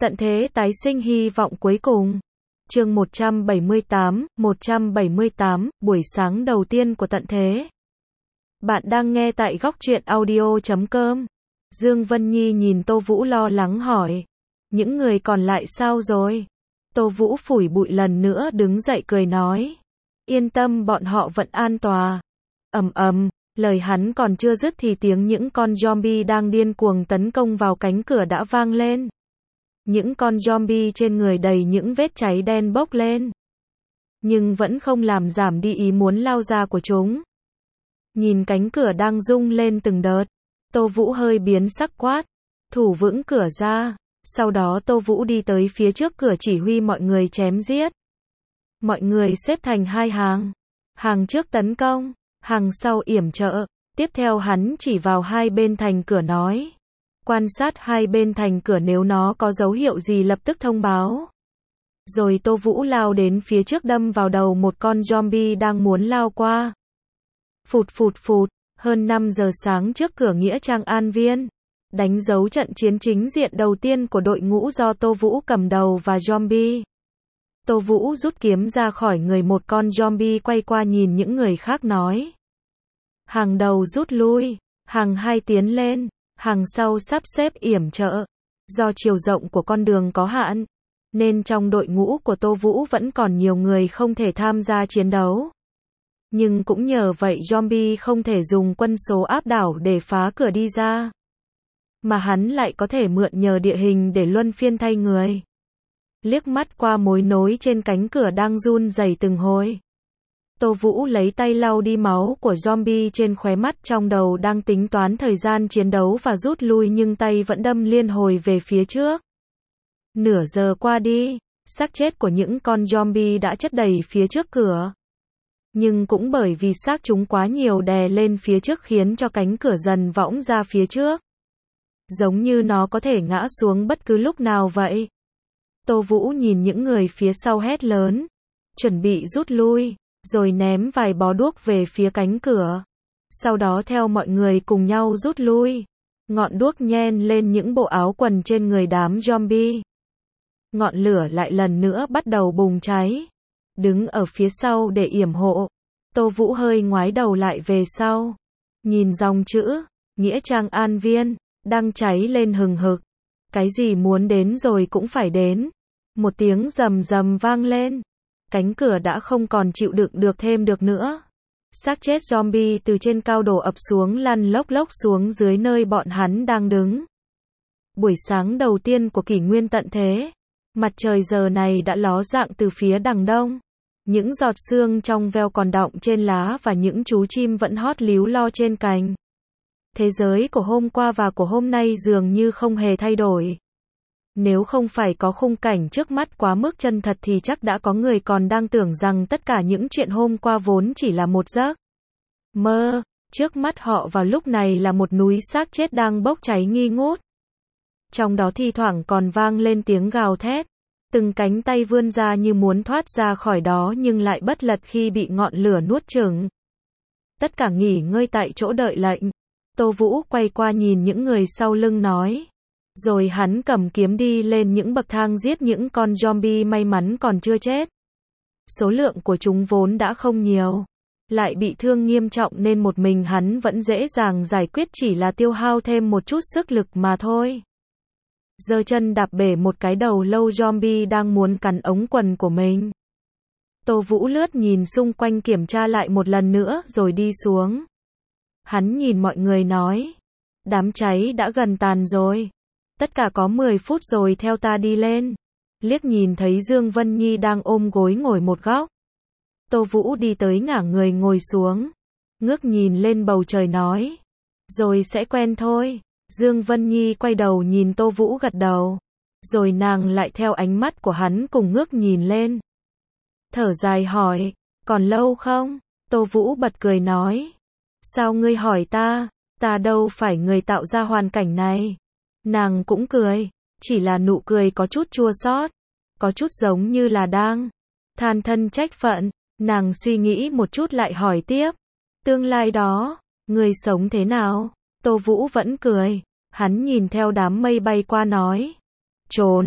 Tận thế tái sinh hy vọng cuối cùng. Chương 178, buổi sáng đầu tiên của tận thế. Bạn đang nghe tại Góc Truyện Audio.com. Dương Vân Nhi nhìn Tô Vũ lo lắng hỏi. Những người còn lại sao rồi? Tô Vũ phủi bụi lần nữa đứng dậy cười nói. Yên tâm, bọn họ vẫn an toàn. Lời hắn còn chưa dứt thì tiếng những con zombie đang điên cuồng tấn công vào cánh cửa đã vang lên. Những con zombie trên người đầy những vết cháy đen bốc lên, nhưng vẫn không làm giảm đi ý muốn lao ra của chúng. Nhìn cánh cửa đang rung lên từng đợt, Tô Vũ hơi biến sắc quát, thủ vững cửa ra. Sau đó Tô Vũ đi tới phía trước cửa chỉ huy mọi người chém giết. Mọi người xếp thành hai hàng. Hàng trước tấn công, hàng sau yểm trợ. Tiếp theo hắn chỉ vào hai bên thành cửa nói. Quan sát hai bên thành cửa, nếu nó có dấu hiệu gì lập tức thông báo. Rồi Tô Vũ lao đến phía trước đâm vào đầu một con zombie đang muốn lao qua. Phụt, hơn 5 giờ sáng trước cửa nghĩa trang An Viên. Đánh dấu trận chiến chính diện đầu tiên của đội ngũ do Tô Vũ cầm đầu và zombie. Tô Vũ rút kiếm ra khỏi người một con zombie, quay qua nhìn những người khác nói. Hàng đầu rút lui, hàng hai tiến lên, hàng sau sắp xếp yểm trợ. Do chiều rộng của con đường có hạn, nên trong đội ngũ của Tô Vũ vẫn còn nhiều người không thể tham gia chiến đấu. Nhưng cũng nhờ vậy zombie không thể dùng quân số áp đảo để phá cửa đi ra, mà hắn lại có thể mượn nhờ địa hình để luân phiên thay người. Liếc mắt qua mối nối trên cánh cửa đang run rẩy từng hồi, Tô Vũ lấy tay lau đi máu của zombie trên khóe mắt, trong đầu đang tính toán thời gian chiến đấu và rút lui, nhưng tay vẫn đâm liên hồi về phía trước. Nửa giờ qua đi, xác chết của những con zombie đã chất đầy phía trước cửa. Nhưng cũng bởi vì xác chúng quá nhiều đè lên phía trước khiến cho cánh cửa dần võng ra phía trước, giống như nó có thể ngã xuống bất cứ lúc nào vậy. Tô Vũ nhìn những người phía sau hét lớn, chuẩn bị rút lui, rồi ném vài bó đuốc về phía cánh cửa. Sau đó theo mọi người cùng nhau rút lui. Ngọn đuốc nhen lên những bộ áo quần trên người đám zombie. Ngọn lửa lại lần nữa bắt đầu bùng cháy. Đứng ở phía sau để yểm hộ, Tô Vũ hơi ngoái đầu lại về sau, nhìn dòng chữ nghĩa trang An Viên đang cháy lên hừng hực. Cái gì muốn đến rồi cũng phải đến. Một tiếng rầm rầm vang lên. Cánh cửa đã không còn chịu đựng được thêm được nữa. Xác chết zombie từ trên cao đổ ập xuống, lăn lốc xuống dưới nơi bọn hắn đang đứng. Buổi sáng đầu tiên của kỷ nguyên tận thế. Mặt trời giờ này đã ló dạng từ phía đằng đông. Những giọt sương trong veo còn đọng trên lá và những chú chim vẫn hót líu lo trên cành. Thế giới của hôm qua và của hôm nay dường như không hề thay đổi. Nếu không phải có khung cảnh trước mắt quá mức chân thật thì chắc đã có người còn đang tưởng rằng tất cả những chuyện hôm qua vốn chỉ là một giấc mơ. Trước mắt họ vào lúc này là một núi xác chết đang bốc cháy nghi ngút. Trong đó thi thoảng còn vang lên tiếng gào thét. Từng cánh tay vươn ra như muốn thoát ra khỏi đó nhưng lại bất lực khi bị ngọn lửa nuốt chửng. Tất cả nghỉ ngơi tại chỗ đợi lệnh. Tô Vũ quay qua nhìn những người sau lưng nói. Rồi hắn cầm kiếm đi lên những bậc thang giết những con zombie may mắn còn chưa chết. Số lượng của chúng vốn đã không nhiều, lại bị thương nghiêm trọng nên một mình hắn vẫn dễ dàng giải quyết, chỉ là tiêu hao thêm một chút sức lực mà thôi. Giơ chân đạp bể một cái đầu lâu zombie đang muốn cắn ống quần của mình. Tô Vũ lướt nhìn xung quanh kiểm tra lại một lần nữa rồi đi xuống. Hắn nhìn mọi người nói. Đám cháy đã gần tàn rồi. Tất cả có 10 phút rồi, theo ta đi lên. Liếc nhìn thấy Dương Vân Nhi đang ôm gối ngồi một góc. Tô Vũ đi tới ngả người ngồi xuống. Ngước nhìn lên bầu trời nói. Rồi sẽ quen thôi. Dương Vân Nhi quay đầu nhìn Tô Vũ gật đầu. Rồi nàng lại theo ánh mắt của hắn cùng ngước nhìn lên. Thở dài hỏi. Còn lâu không? Tô Vũ bật cười nói. Sao ngươi hỏi ta? Ta đâu phải người tạo ra hoàn cảnh này. Nàng cũng cười, chỉ là nụ cười có chút chua xót, có chút giống như là đang than thân trách phận. Nàng suy nghĩ một chút lại hỏi tiếp. Tương lai đó, ngươi sống thế nào? Tô Vũ vẫn cười, hắn nhìn theo đám mây bay qua nói. Trốn,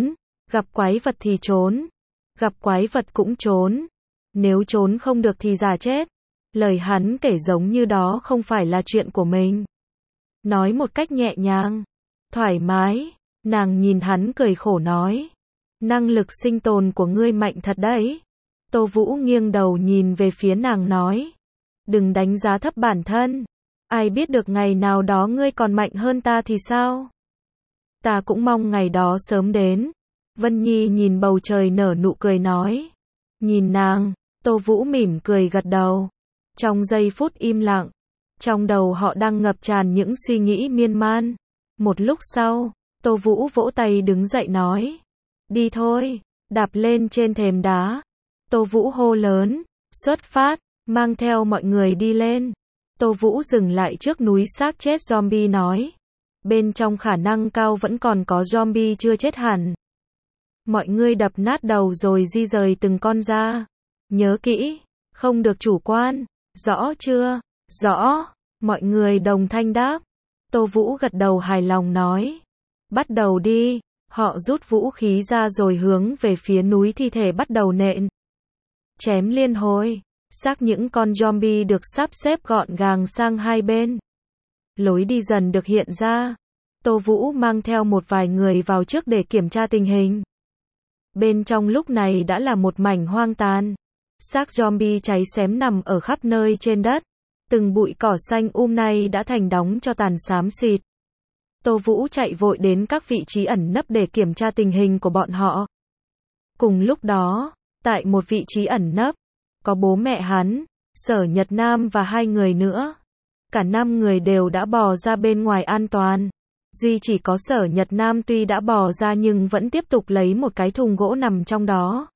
Gặp quái vật thì trốn. Gặp quái vật cũng trốn. Nếu trốn không được thì giả chết. Lời hắn kể giống như đó không phải là chuyện của mình. Nói một cách nhẹ nhàng, thoải mái. Nàng nhìn hắn cười khổ nói. Năng lực sinh tồn của ngươi mạnh thật đấy. Tô Vũ nghiêng đầu nhìn về phía nàng nói. Đừng đánh giá thấp bản thân. Ai biết được ngày nào đó ngươi còn mạnh hơn ta thì sao? Ta cũng mong ngày đó sớm đến. Vân Nhi nhìn bầu trời nở nụ cười nói. Nhìn nàng, Tô Vũ mỉm cười gật đầu. Trong giây phút im lặng, trong đầu họ đang ngập tràn những suy nghĩ miên man. Một lúc sau, Tô Vũ vỗ tay đứng dậy nói. Đi thôi, đạp lên trên thềm đá. Tô Vũ hô lớn, xuất phát, mang theo mọi người đi lên. Tô Vũ dừng lại trước núi xác chết zombie nói. Bên trong khả năng cao vẫn còn có zombie chưa chết hẳn. Mọi người đập nát đầu rồi di rời từng con ra. Nhớ kỹ, không được chủ quan, rõ chưa? Rõ, mọi người đồng thanh đáp. Tô Vũ gật đầu hài lòng nói. Bắt đầu đi, họ rút vũ khí ra rồi hướng về phía núi thi thể bắt đầu nện. Chém liên hồi, xác những con zombie được sắp xếp gọn gàng sang hai bên. Lối đi dần được hiện ra. Tô Vũ mang theo một vài người vào trước để kiểm tra tình hình. Bên trong lúc này đã là một mảnh hoang tàn. Xác zombie cháy xém nằm ở khắp nơi trên đất. Từng bụi cỏ xanh nay đã thành đống cho tàn xám xịt. Tô Vũ chạy vội đến các vị trí ẩn nấp để kiểm tra tình hình của bọn họ. Cùng lúc đó, tại một vị trí ẩn nấp, có bố mẹ hắn, Sở Nhật Nam và hai người nữa. Cả 5 người đều đã bò ra bên ngoài an toàn. Duy chỉ có Sở Nhật Nam tuy đã bò ra nhưng vẫn tiếp tục lấy một cái thùng gỗ nằm trong đó.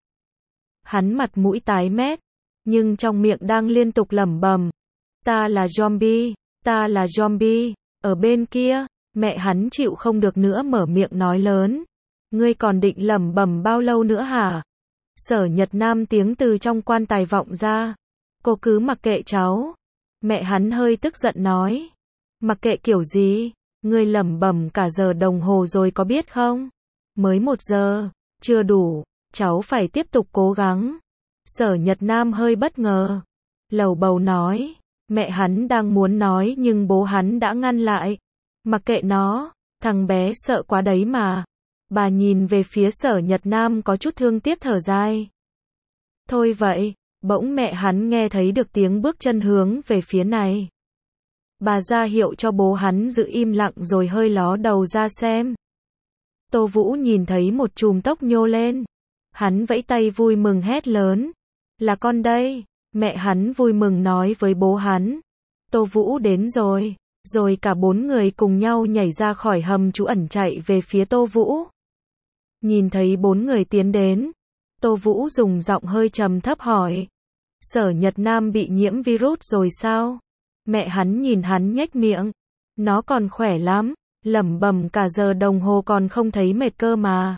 Hắn mặt mũi tái mét, nhưng trong miệng đang liên tục lẩm bẩm. Ta là zombie, ta là zombie. Ở bên kia, mẹ hắn chịu không được nữa mở miệng nói lớn. Ngươi còn định lẩm bẩm bao lâu nữa hả? Sở Nhật Nam tiếng từ trong quan tài vọng ra. Cô cứ mặc kệ cháu. Mẹ hắn hơi tức giận nói. Mặc kệ kiểu gì? Ngươi lẩm bẩm cả giờ đồng hồ rồi có biết không? Mới 1 giờ, chưa đủ, cháu phải tiếp tục cố gắng. Sở Nhật Nam hơi bất ngờ. Lầu bầu nói. Mẹ hắn đang muốn nói nhưng bố hắn đã ngăn lại. Mặc kệ nó, thằng bé sợ quá đấy mà. Bà nhìn về phía Sở Nhật Nam có chút thương tiếc thở dài. Thôi vậy, bỗng mẹ hắn nghe thấy được tiếng bước chân hướng về phía này. Bà ra hiệu cho bố hắn giữ im lặng rồi hơi ló đầu ra xem. Tô Vũ nhìn thấy một chùm tóc nhô lên. Hắn vẫy tay vui mừng hét lớn. Là con đây. Mẹ hắn vui mừng nói với bố hắn. Tô Vũ đến rồi. Rồi cả 4 người cùng nhau nhảy ra khỏi hầm trú ẩn chạy về phía Tô Vũ. Nhìn thấy 4 người tiến đến. Tô Vũ dùng giọng hơi trầm thấp hỏi. Sở Nhật Nam bị nhiễm virus rồi sao? Mẹ hắn nhìn hắn nhếch miệng. Nó còn khỏe lắm. Lẩm bẩm cả giờ đồng hồ còn không thấy mệt cơ mà.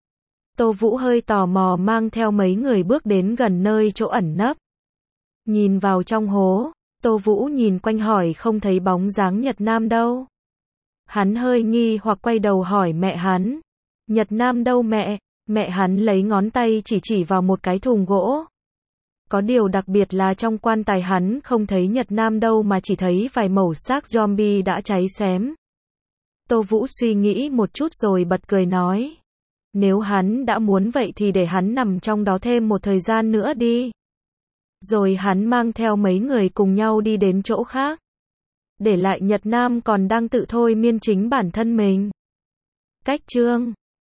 Tô Vũ hơi tò mò mang theo mấy người bước đến gần nơi chỗ ẩn nấp. Nhìn vào trong hố, Tô Vũ nhìn quanh hỏi không thấy bóng dáng Nhật Nam đâu. Hắn hơi nghi hoặc quay đầu hỏi mẹ hắn. Nhật Nam đâu mẹ? Mẹ hắn lấy ngón tay chỉ vào một cái thùng gỗ. Có điều đặc biệt là trong quan tài hắn không thấy Nhật Nam đâu mà chỉ thấy vài mẩu xác zombie đã cháy xém. Tô Vũ suy nghĩ một chút rồi bật cười nói. Nếu hắn đã muốn vậy thì để hắn nằm trong đó thêm một thời gian nữa đi. Rồi hắn mang theo mấy người cùng nhau đi đến chỗ khác. Để lại Nhật Nam còn đang tự thôi miên chính bản thân mình. Cách chương